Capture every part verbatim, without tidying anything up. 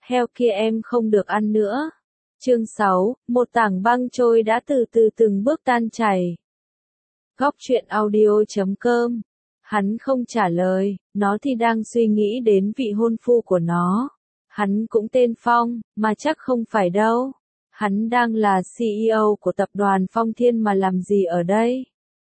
heo kia em không được ăn nữa. Chương sáu, một tảng băng trôi đã từ từ từng bước tan chảy. Góc truyện audio chấm com. Hắn không trả lời, nó thì đang suy nghĩ đến vị hôn phu của nó. Hắn cũng tên Phong, mà chắc không phải đâu. Hắn đang là xê e ô của tập đoàn Phong Thiên mà làm gì ở đây?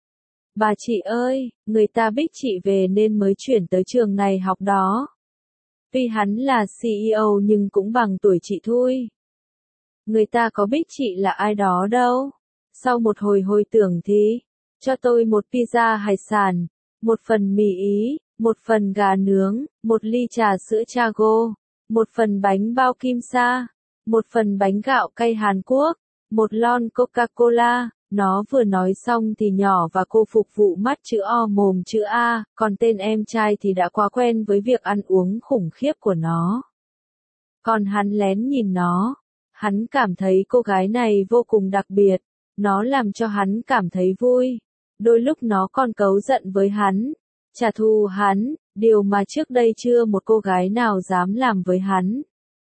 Bà chị ơi, người ta biết chị về nên mới chuyển tới trường này học đó. Tuy hắn là xê e ô nhưng cũng bằng tuổi chị thôi. Người ta có biết chị là ai đó đâu. Sau một hồi hồi tưởng thì, cho tôi một pizza hải sản, một phần mì Ý, một phần gà nướng, một ly trà sữa Chago, một phần bánh bao kim sa, một phần bánh gạo cay Hàn Quốc, một lon Coca-Cola. Nó vừa nói xong thì nhỏ và cô phục vụ mắt chữ O mồm chữ A, còn tên em trai thì đã quá quen với việc ăn uống khủng khiếp của nó. Còn hắn lén nhìn nó. Hắn cảm thấy cô gái này vô cùng đặc biệt. Nó làm cho hắn cảm thấy vui. Đôi lúc nó còn cáu giận với hắn, trả thù hắn, điều mà trước đây chưa một cô gái nào dám làm với hắn.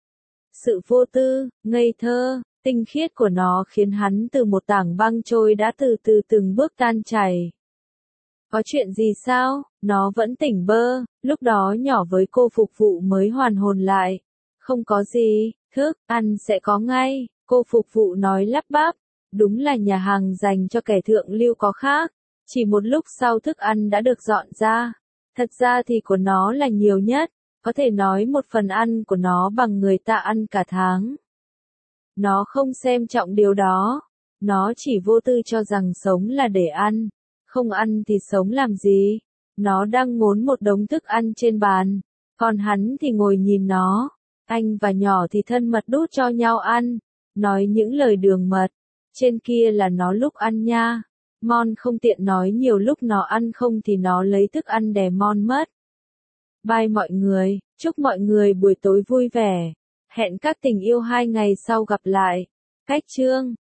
Sự vô tư, ngây thơ, tinh khiết của nó khiến hắn từ một tảng băng trôi đã từ từ từng bước tan chảy. Có chuyện gì sao? Nó vẫn tỉnh bơ, lúc đó nhỏ với cô phục vụ mới hoàn hồn lại. Không có gì, thức ăn sẽ có ngay, cô phục vụ nói lắp bắp. Đúng là nhà hàng dành cho kẻ thượng lưu có khác. Chỉ một lúc sau thức ăn đã được dọn ra. Thật ra thì của nó là nhiều nhất. Có thể nói một phần ăn của nó bằng người ta ăn cả tháng. Nó không xem trọng điều đó. Nó chỉ vô tư cho rằng sống là để ăn. Không ăn thì sống làm gì. Nó đang ngốn một đống thức ăn trên bàn. Còn hắn thì ngồi nhìn nó. Anh và nhỏ thì thân mật đút cho nhau ăn. Nói những lời đường mật. Trên kia là nó lúc ăn nha. Mon không tiện nói nhiều lúc nó ăn không thì nó lấy thức ăn đè Mon mất. Bye mọi người, chúc mọi người buổi tối vui vẻ. Hẹn các tình yêu hai ngày sau gặp lại. Cách chương